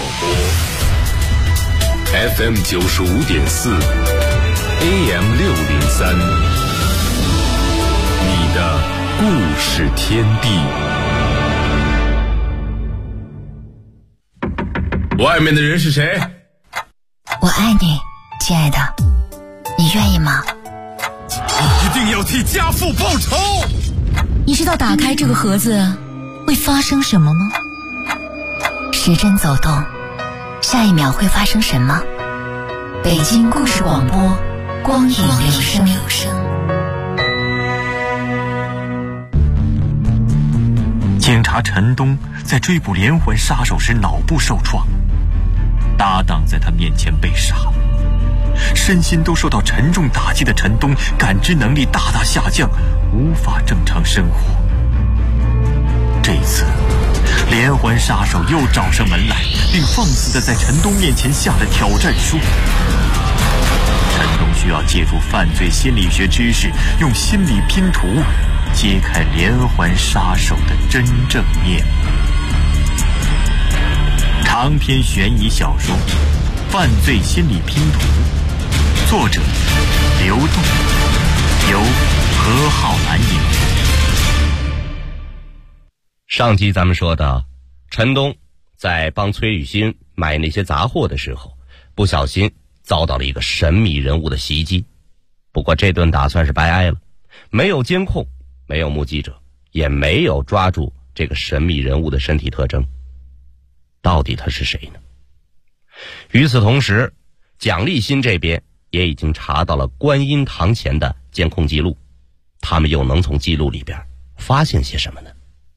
播 FM 95.4 AM 603，你的故事天地。外面的人是谁？ 我爱你，亲爱的，你愿意吗？ 你一定要替家父报仇。 你知道打开这个盒子会发生什么吗？时针走动，下一秒会发生什么？北京故事广播，光影留声。 警察陈东在追捕连环杀手时脑部受创，搭档在他面前被杀，身心都受到沉重打击的陈东感知能力大大下降，无法正常生活。这一次连环杀手又找上门来，并放肆地在陈东面前下了挑战书。陈东需要借助犯罪心理学知识，用心理拼图揭开连环杀手的真正面目。长篇悬疑小说《犯罪心理拼图》，作者刘栋，由何浩然演播。 上集咱们说到，陈东在帮崔雨欣买那些杂货的时候，不小心遭到了一个神秘人物的袭击。不过这顿打算是白挨了，没有监控，没有目击者，也没有抓住这个神秘人物的身体特征。到底他是谁呢？与此同时，蒋立新这边也已经查到了观音堂前的监控记录，他们又能从记录里边发现些什么呢？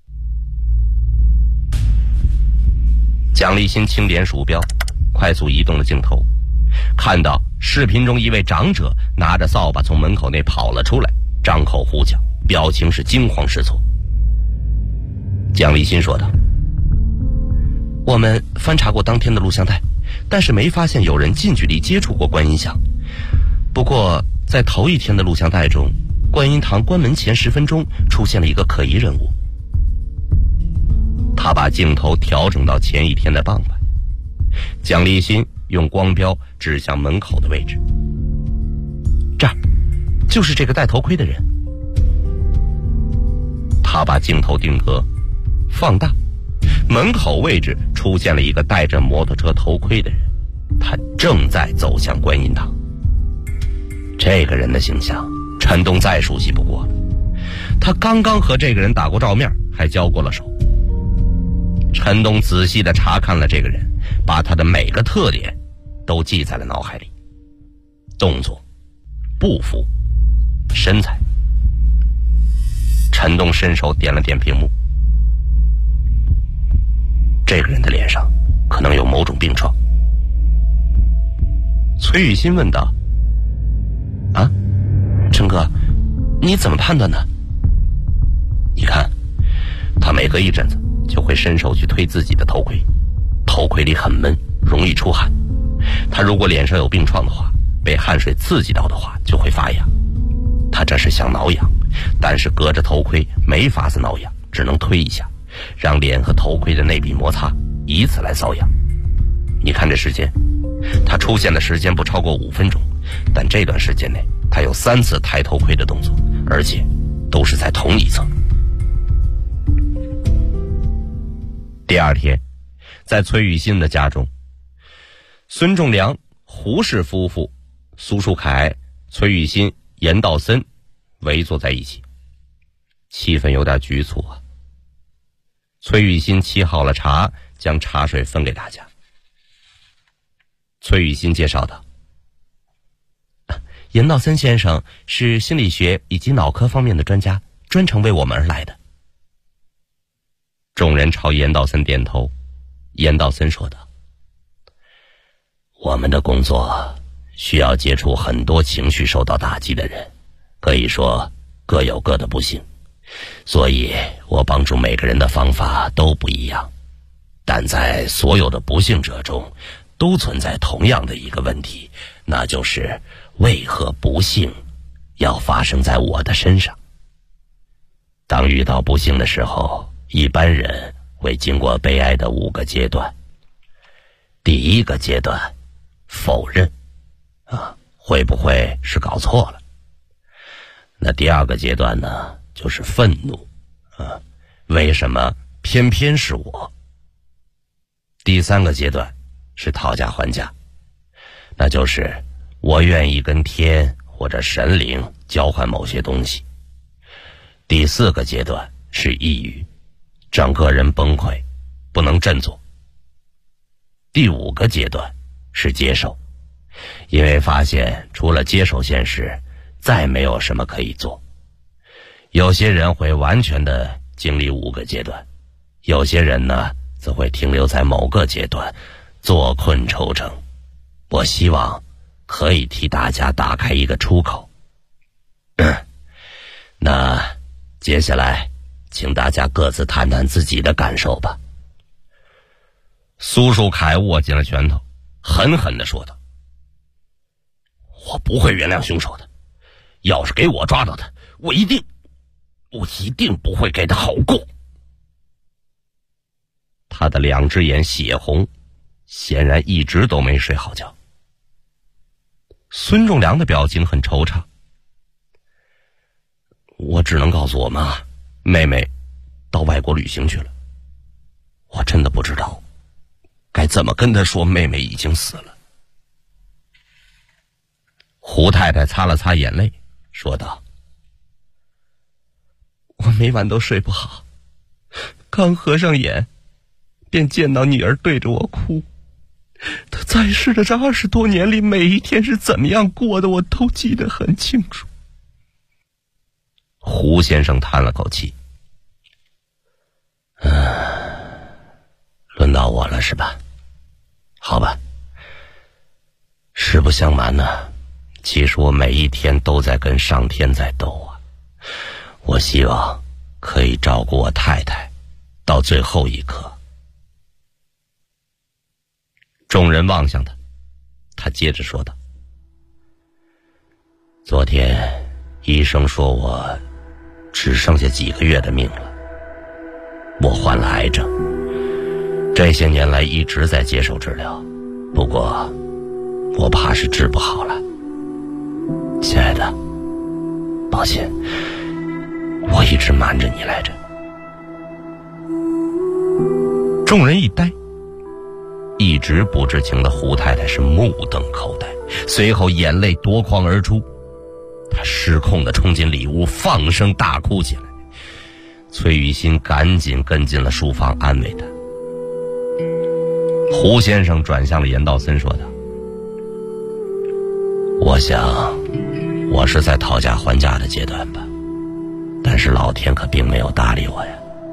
蒋立新轻点鼠标，快速移动了镜头，看到视频中一位长者拿着扫把从门口内跑了出来，张口呼叫，表情是惊慌失措。蒋立新说道：我们翻查过当天的录像带，但是没发现有人近距离接触过观音像。不过在头一天的录像带中，观音堂关门前10分钟出现了一个可疑人物。他把镜头调整到前一天的傍晚，蒋立新用光标指向门口的位置，这儿就是这个戴头盔的人。他把镜头定格放大，门口位置出现了一个戴着摩托车头盔的人，他正在走向观音堂。这个人的形象陈东再熟悉不过了，他刚刚和这个人打过照面，还交过了手。陈东仔细地查看了这个人，把他的每个特点都记在了脑海里，动作、步幅、身材。陈东伸手点了点屏幕，这个人的脸上可能有某种病创。崔雨欣问道：啊，陈哥，你怎么判断的？你看，他每隔一阵子就会伸手去推自己的头盔，头盔里很闷，容易出汗。他如果脸上有病创的话，被汗水刺激到的话就会发痒。他这是想挠痒，但是隔着头盔没法子挠痒，只能推一下，让脸和头盔的内壁摩擦，以此来瘙痒。你看这时间，他出现的时间不超过5分钟，但这段时间内他有3次抬头盔的动作，而且都是在同一侧。第二天，在崔雨欣的家中，孙仲良、胡氏夫妇、苏树凯、崔雨欣、严道森围坐在一起，气氛有点局促啊。崔雨欣沏好了茶，将茶水分给大家。崔雨欣介绍道：严道森先生是心理学以及脑科方面的专家，专程为我们而来的。众人朝严道森点头。严道森说道：我们的工作需要接触很多情绪受到打击的人，可以说各有各的不幸，所以我帮助每个人的方法都不一样。但在所有的不幸者中，都存在同样的一个问题，那就是为何不幸要发生在我的身上。当遇到不幸的时候，一般人会经过悲哀的5个阶段。 第一个阶段，否认会不会是搞错了？那第二个阶段呢，就是愤怒为什么偏偏是我？第三个阶段是讨价还价，那就是我愿意跟天或者神灵交换某些东西。第四个阶段是抑郁，整个人崩溃，不能振作。第五个阶段是接受，因为发现除了接受现实，再没有什么可以做。有些人会完全的经历5个阶段，有些人呢则会停留在某个阶段，坐困愁城。我希望可以替大家打开一个出口。那接下来请大家各自谈谈自己的感受吧。苏树凯握紧了拳头，狠狠地说道：我不会原谅凶手的，要是给我抓到他，我一定不会给他好过。他的2只眼血红，显然一直都没睡好觉。孙仲良的表情很惆怅，我只能告诉我妈，妹妹到外国旅行去了。我真的不知道该怎么跟她说妹妹已经死了。胡太太擦了擦眼泪，说道：我每晚都睡不好，刚合上眼便见到女儿对着我哭。她在世的这20多年里，每一天是怎么样过的，我都记得很清楚。胡先生叹了口气：轮到我了是吧？好吧。实不相瞒呢，其实我每一天都在跟上天在斗啊。我希望可以照顾我太太到最后一刻。众人望向他，他接着说道：昨天医生说我只剩下几个月的命了，我患了癌症，这些年来一直在接受治疗，不过我怕是治不好了。亲爱的，抱歉，我一直瞒着你来着。众人一呆，一直不知情的胡太太是目瞪口呆，随后眼泪夺眶而出，她失控地冲进里屋，放声大哭起来。崔雨欣赶紧跟进了书房安慰她。胡先生转向了严道森说道：我想我是在讨价还价的阶段吧，但是老天可并没有搭理我呀。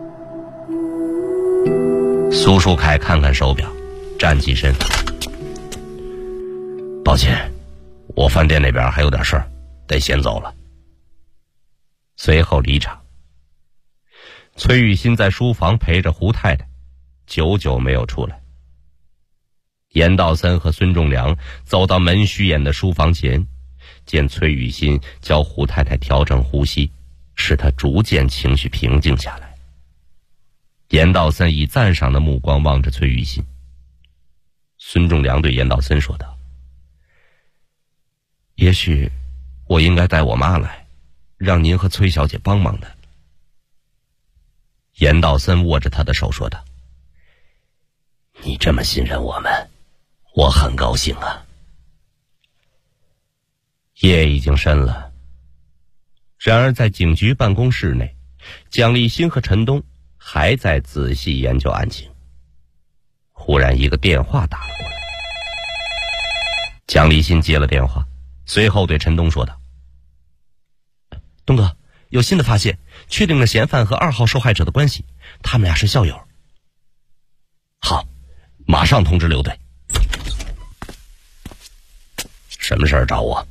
苏树凯看看手表，站起身：抱歉，我饭店那边还有点事儿，得先走了。随后离场。崔雨欣在书房陪着胡太太，久久没有出来。严道森和孙仲良走到门虚掩的书房前，见崔雨欣教胡太太调整呼吸，使她逐渐情绪平静下来。严道森以赞赏的目光望着崔雨欣。孙仲良对严道森说道：也许我应该带我妈来，让您和崔小姐帮忙的。严道森握着他的手说道：你这么信任我们，我很高兴啊。夜已经深了，然而在警局办公室内，蒋立新和陈东还在仔细研究案情。忽然一个电话打了过来，蒋立新接了电话，随后对陈东说道：东哥，有新的发现，确定了嫌犯和2号受害者的关系，他们俩是校友。好，马上通知刘队。什么事儿找我？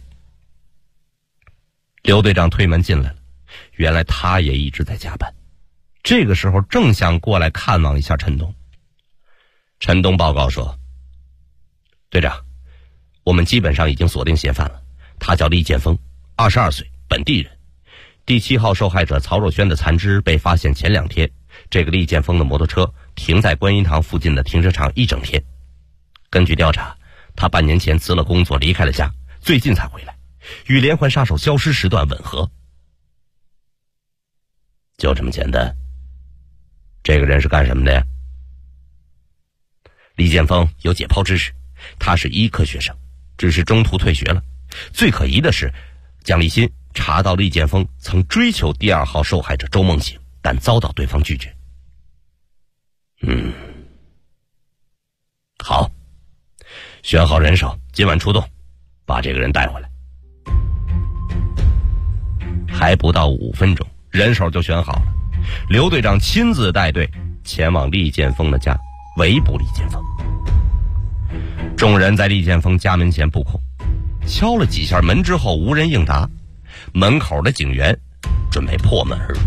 刘队长推门进来了，原来他也一直在加班，这个时候正想过来看望一下陈东。陈东报告说：队长，我们基本上已经锁定嫌犯了，他叫厉建峰，22岁，本地人。第7号受害者曹若萱的残肢被发现前2天，这个厉建峰的摩托车停在观音堂附近的停车场1整天。 根据调查，他半年前辞了工作离开了家，最近才回来，与连环杀手消失时段吻合。就这么简单。这个人是干什么的呀？李建峰有解剖知识，他是医科学生，只是中途退学了。最可疑的是，蒋立新查到李建峰曾追求第2号受害者周梦醒，但遭到对方拒绝。好，选好人手，今晚出动，把这个人带回来。还不到5分钟，人手就选好了。刘队长亲自带队前往厉建峰的家，围捕厉建峰。众人在厉建峰家门前布控，敲了几下门之后无人应答，门口的警员准备破门而入。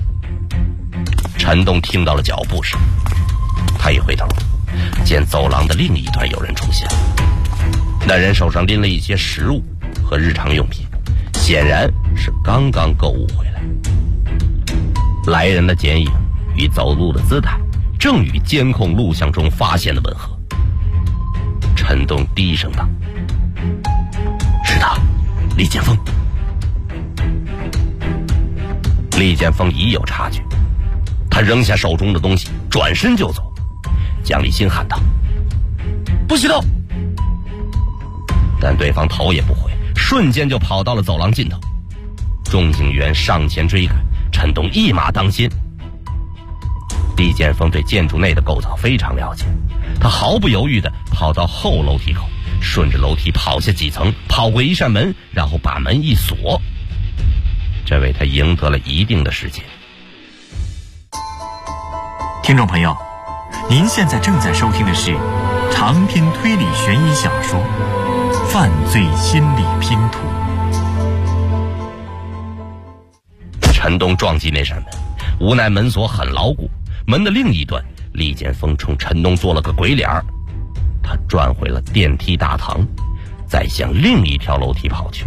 陈东听到了脚步声，他一回头，见走廊的另一端有人出现，那人手上拎了一些食物和日常用品，显然是刚刚购物回来。来人的剪影与走路的姿态正与监控录像中发现的吻合。陈东低声道：“是他，厉建峰。”厉建峰已有察觉，他扔下手中的东西，转身就走。蒋立新喊道：“不许动！”但对方头也不回，瞬间就跑到了走廊尽头。众警员上前追赶，陈东一马当先。厉建峰对建筑内的构造非常了解，他毫不犹豫地跑到后楼梯口，顺着楼梯跑下几层，跑过一扇门，然后把门一锁，这为他赢得了一定的时间。 听众朋友，您现在正在收听的是长篇推理悬疑小说《犯罪心理拼图》。陈东撞击那扇门，无奈门锁很牢固，门的另一端，厉建峰冲陈东做了个鬼脸儿。他转回了电梯大堂，再向另一条楼梯跑去。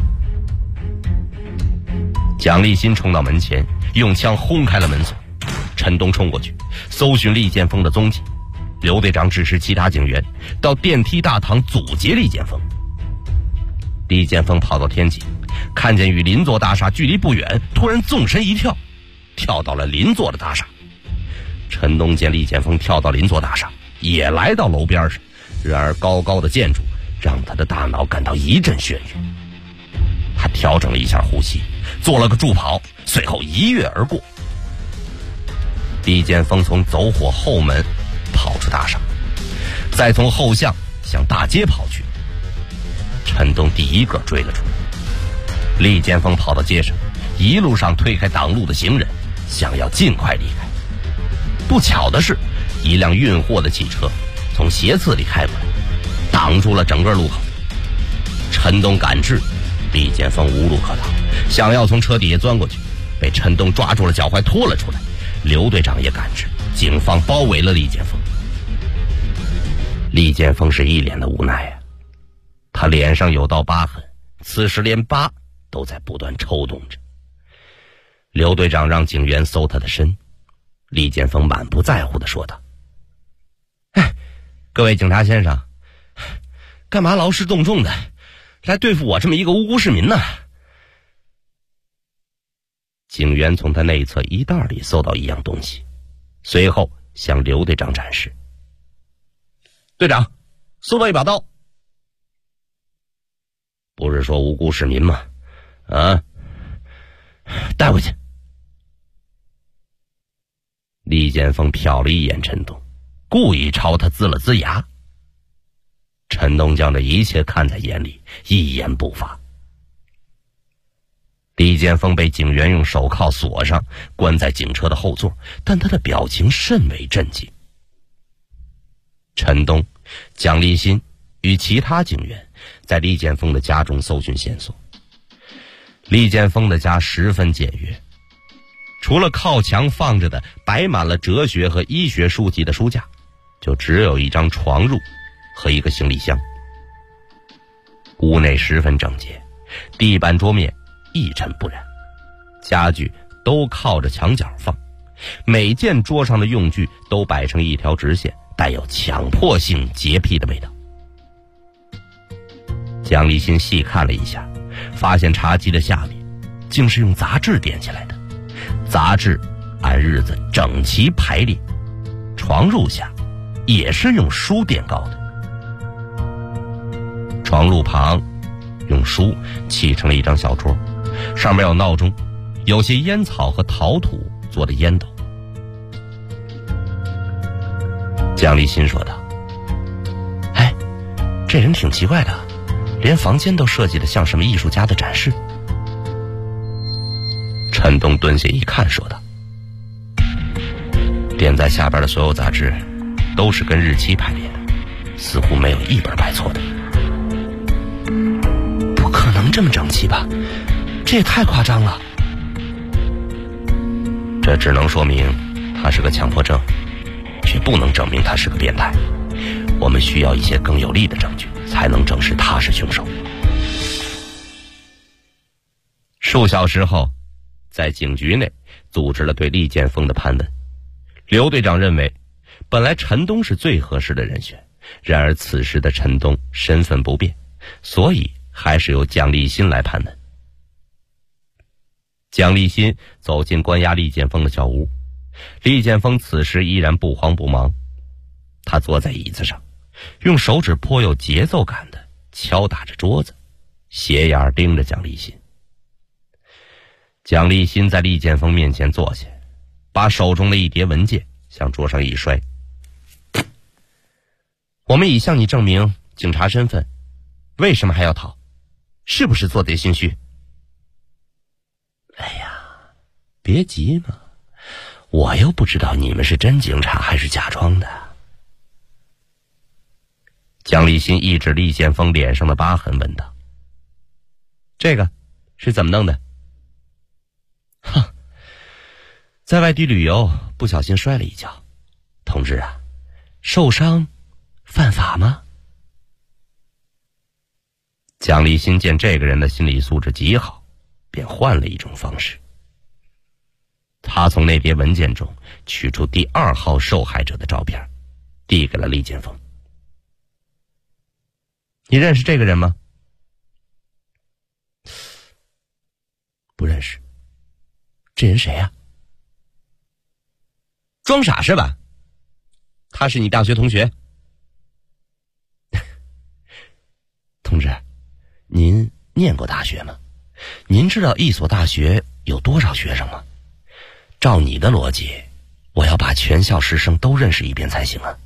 蒋立新冲到门前，用枪轰开了门锁。陈东冲过去，搜寻厉建峰的踪迹。刘队长指示其他警员到电梯大堂阻截厉建峰。厉建峰跑到天井，看见与邻座大厦距离不远，突然纵身一跳，跳到了邻座的大厦。陈东见厉建峰跳到邻座大厦，也来到楼边上，然而高高的建筑让他的大脑感到一阵眩晕。他调整了一下呼吸，做了个助跑，随后一跃而过。厉建峰从走火后门跑出大厦，再从后巷向大街跑去。陈东第一个追了出来。厉建峰跑到街上，一路上推开挡路的行人，想要尽快离开。不巧的是，一辆运货的汽车从斜刺里开过来，挡住了整个路口。陈东赶至，厉建峰无路可逃，想要从车底下钻过去，被陈东抓住了脚踝拖了出来。刘队长也赶至，警方包围了厉建峰。厉建峰是一脸的无奈啊，他脸上有道疤痕，此时连疤都在不断抽动着。刘队长让警员搜他的身，厉建峰满不在乎地说道：“哎，各位警察先生，干嘛劳师动众的来对付我这么一个无辜市民呢？”警员从他内侧衣袋里搜到一样东西，随后向刘队长展示：“队长，搜到一把刀。”“不是说无辜市民吗？啊，带回去。”厉建峰瞟了一眼陈东，故意朝他呲了呲牙。陈东将这一切看在眼里，一言不发。厉建峰被警员用手铐锁上，关在警车的后座，但他的表情甚为震惊。陈东、蒋立新与其他警员在厉建峰的家中搜寻线索。厉建峰的家十分简约，除了靠墙放着的摆满了哲学和医学书籍的书架，就只有一张床褥和一个行李箱。屋内十分整洁，地板桌面一尘不染，家具都靠着墙角放，每件桌上的用具都摆成一条直线，带有强迫性洁癖的味道。 蒋立新细看了一下，发现茶几的下面竟是用杂志垫起来的，杂志按日子整齐排列，床褥下也是用书垫高的，床褥旁用书砌成了一张小桌，上面有闹钟，有些烟草和陶土做的烟斗。蒋立新说道：哎，这人挺奇怪的，连房间都设计得像什么艺术家的展示。陈东蹲下一看说道：垫在下边的所有杂志都是跟日期排列的，似乎没有一本摆错的。不可能这么整齐吧，这也太夸张了。这只能说明他是个强迫症，却不能证明他是个变态。我们需要一些更有力的证据，才能证实他是凶手。数小时后，在警局内组织了对厉建峰的盘问。刘队长认为，本来陈东是最合适的人选，然而此时的陈东身份不便，所以还是由蒋立新来盘问。蒋立新走进关押厉建峰的小屋，厉建峰此时依然不慌不忙，他坐在椅子上，用手指颇有节奏感地敲打着桌子，斜眼盯着蒋立新。蒋立新在厉建峰面前坐下，把手中的一叠文件向桌上一摔。我们已向你证明警察身份，为什么还要逃？是不是做贼心虚？哎呀，别急嘛，我又不知道你们是真警察还是假装的。蒋立新一指厉建峰脸上的疤痕问道：这个是怎么弄的？哼，在外地旅游不小心摔了一跤。同志啊，受伤犯法吗？蒋立新见这个人的心理素质极好，便换了一种方式。他从那叠文件中取出第2号受害者的照片，递给了厉建峰。你认识这个人吗？不认识。这人谁啊？装傻是吧？他是你大学同学？同志，您念过大学吗？您知道一所大学有多少学生吗？照你的逻辑，我要把全校师生都认识一遍才行啊。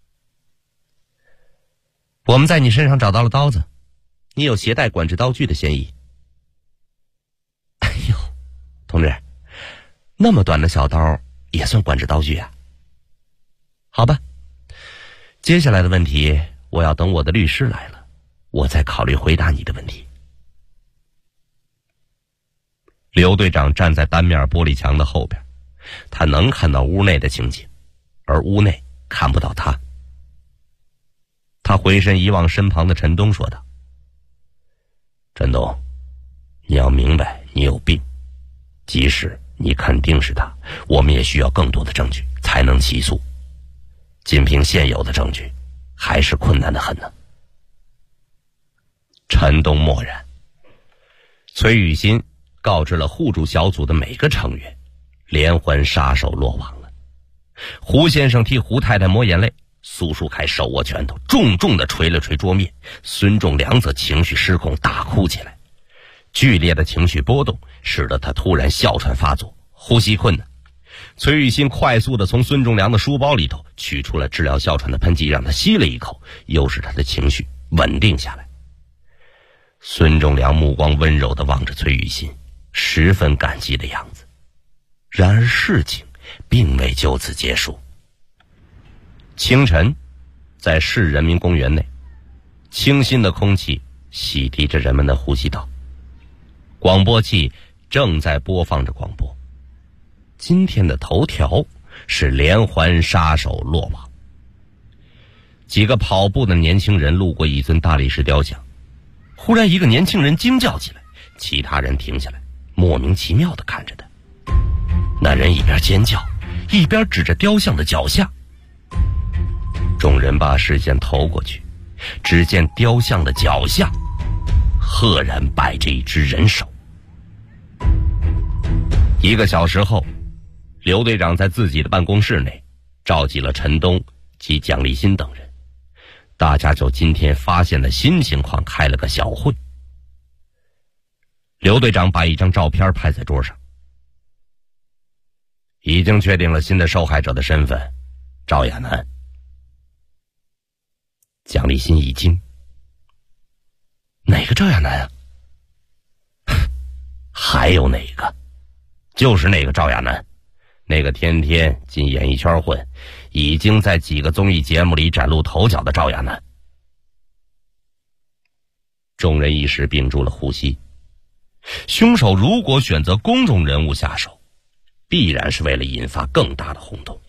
我们在你身上找到了刀子，你有携带管制刀具的嫌疑。哎呦，同志，那么短的小刀也算管制刀具啊？好吧，接下来的问题我要等我的律师来了，我再考虑回答你的问题。刘队长站在单面玻璃墙的后边，他能看到屋内的情景，而屋内看不到他。他回身一望身旁的陈东说道：陈东，你要明白你有病，即使你肯定是他，我们也需要更多的证据才能起诉，仅凭现有的证据还是困难的很呢。陈东默然。崔雨欣告知了互助小组的每个成员，连环杀手落网了。胡先生替胡太太抹眼泪，苏树凯手握拳头重重地捶了捶桌面，孙仲良则情绪失控大哭起来。剧烈的情绪波动使得他突然哮喘发作，呼吸困难。崔玉新快速地从孙仲良的书包里头取出了治疗哮喘的喷剂，让他吸了一口，又使他的情绪稳定下来。孙仲良目光温柔地望着崔玉新，十分感激的样子。然而事情并未就此结束。清晨，在市人民公园内，清新的空气洗涤着人们的呼吸道，广播器正在播放着广播。今天的头条是连环杀手落网。几个跑步的年轻人路过一尊大理石雕像，忽然一个年轻人惊叫起来，其他人停下来，莫名其妙地看着他。那人一边尖叫，一边指着雕像的脚下。众人把视线投过去，只见雕像的脚下赫然摆着一只人手。1个小时后，刘队长在自己的办公室内召集了陈东及蒋立新等人，大家就今天发现的新情况开了个小会。刘队长把一张照片拍在桌上，已经确定了新的受害者的身份，赵亚楠。蒋立新一惊，哪个赵亚楠啊？还有哪个？就是那个赵亚楠，那个天天进演艺圈混，已经在几个综艺节目里崭露头角的赵亚楠。众人一时屏住了呼吸。凶手如果选择公众人物下手，必然是为了引发更大的轰动。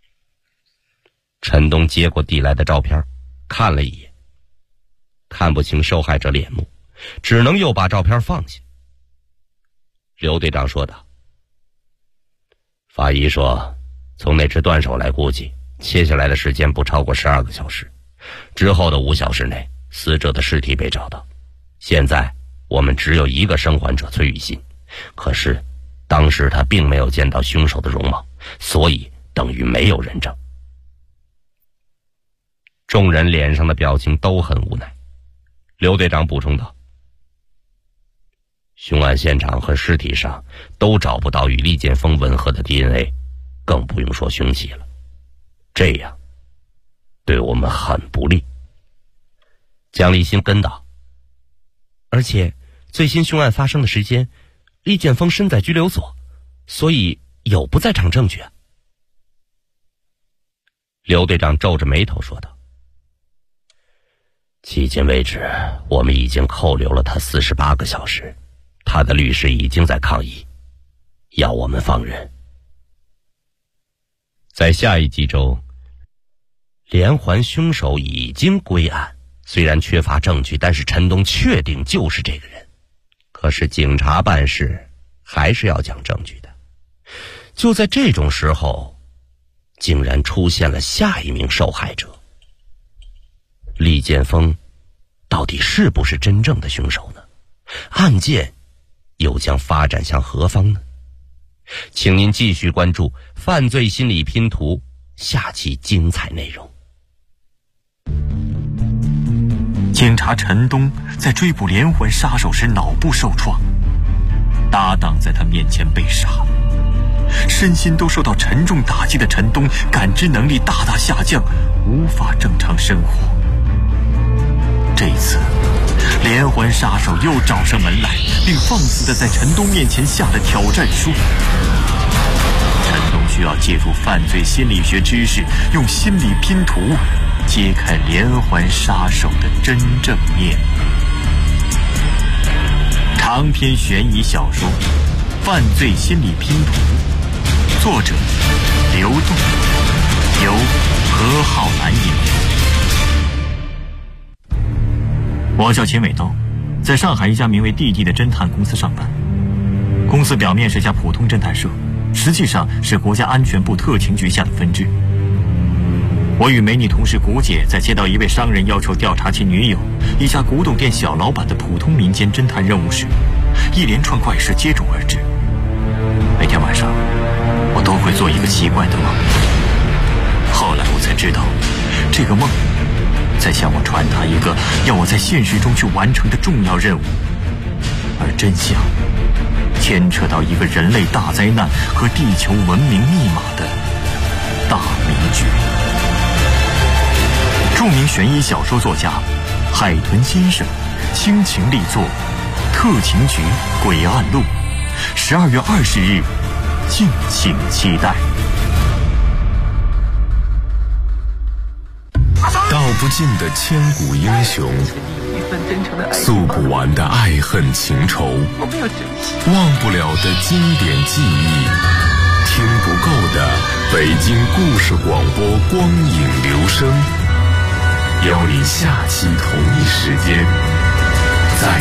陈东接过递来的照片，看了一眼，看不清受害者脸目，只能又把照片放下。刘队长说道：法医说，从那只断手来估计，切下来的时间不超过12个小时，之后的5小时内，死者的尸体被找到。现在我们只有一个生还者崔雨欣，可是当时他并没有见到凶手的容貌，所以等于没有人证。众人脸上的表情都很无奈。刘队长补充道：凶案现场和尸体上都找不到与厉建峰吻合的 DNA， 更不用说凶器了，这样对我们很不利。蒋立新跟道：而且最新凶案发生的时间，厉建峰身在拘留所，所以有不在场证据啊。刘队长皱着眉头说道：迄今为止，我们已经扣留了他48个小时，他的律师已经在抗议，要我们放人。在下一集中，连环凶手已经归案，虽然缺乏证据，但是陈东确定就是这个人。可是警察办事还是要讲证据的。就在这种时候，竟然出现了下一名受害者。厉建峰到底是不是真正的凶手呢？案件又将发展向何方呢？请您继续关注《犯罪心理拼图》下期精彩内容。 警察陈东在追捕连环杀手时脑部受创，搭档在他面前被杀，身心都受到沉重打击的陈东感知能力大大下降，无法正常生活。这一次连环杀手又找上门来，并放肆地在陈东面前下了挑战书。陈东需要借助犯罪心理学知识，用心理拼图揭开连环杀手的真正面目。长篇悬疑小说《犯罪心理拼图》，作者刘栋，由何浩南引述。我叫钱伟东，在上海一家名为弟弟的侦探公司上班。公司表面是家普通侦探社，实际上是国家安全部特勤局下的分支。我与美女同事古姐在接到一位商人要求调查其女友一家古董店小老板的普通民间侦探任务时，一连串怪事接踵而至。每天晚上我都会做一个奇怪的梦，后来我才知道，这个梦在向我传达一个要我在现实中去完成的重要任务，而真相牵扯到一个人类大灾难和地球文明密码的大迷局。著名悬疑小说作家海豚先生倾情力作《特勤局诡案录》，12月20日，敬请期待。 道不尽的千古英雄，诉不完的爱恨情仇，忘不了的经典记忆，听不够的北京故事广播光影留声，邀你下期同一时间再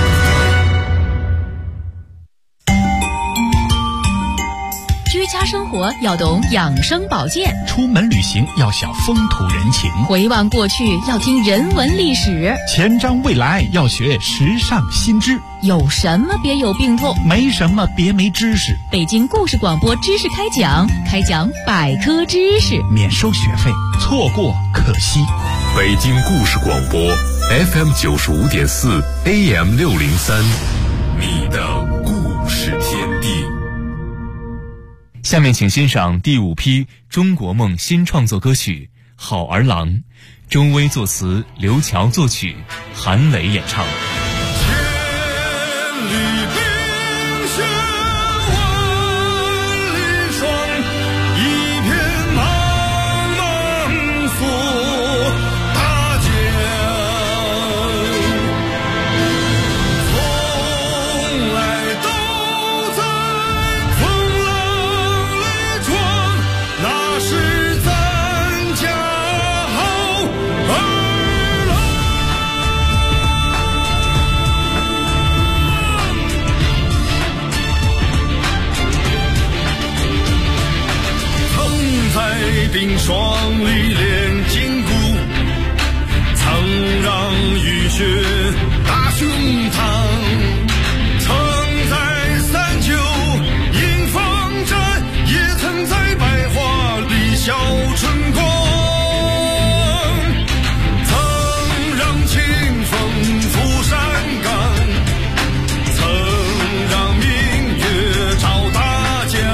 会。 居家生活活要懂养生保健， 出门旅行要晓风土人情， 回望过去要听人文历史， 前瞻未来要学时尚新知。 有什么别有病痛， 没什么别没知识。 北京故事广播知识开讲百科知识， 免收学费，错过可惜。 北京故事广播 FM 95.4 AM 603，你的故事天地。 下面请欣赏第5批中国梦新创作歌曲《好儿郎》，周薇作词，刘乔作曲，韩磊演唱。 冰霜里练筋骨，曾让雨雪打胸膛，曾在39迎风战，也曾在百花里笑春光，曾让清风拂山岗，曾让明月照大江，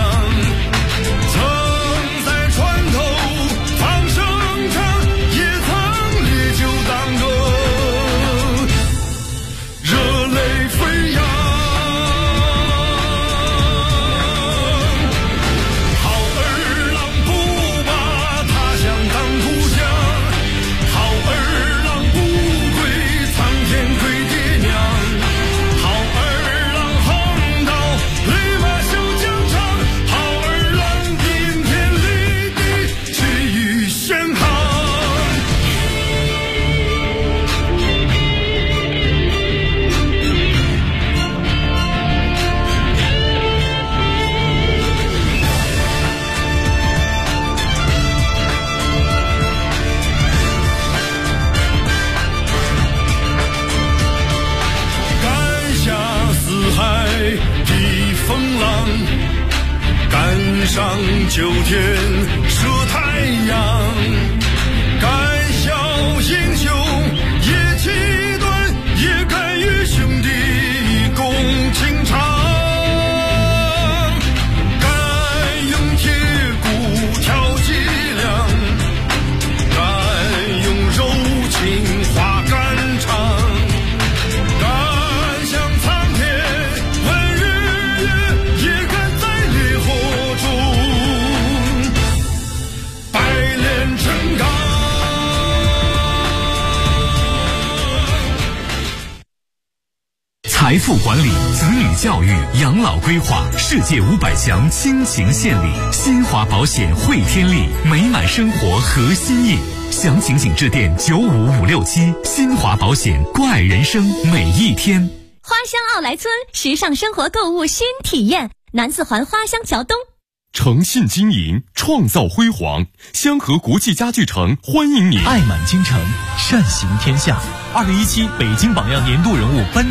上9天射太阳，敢笑英雄也气短，也敢与兄弟共情长，敢用铁骨挑脊梁，敢用柔情化肝肠，敢向苍天问日月，也敢在烈火财富管理、子女教育、养老规划，世界500强倾情献礼，新华保险汇天利，美满生活核心意。详情请致电95567，新华保险，关爱人生每一天。 花乡奥莱村时尚生活购物新体验，南四环花乡桥东。 诚信经营，创造辉煌，香河国际家具城欢迎您。 爱满京城，善行天下。2017北京榜样年度人物颁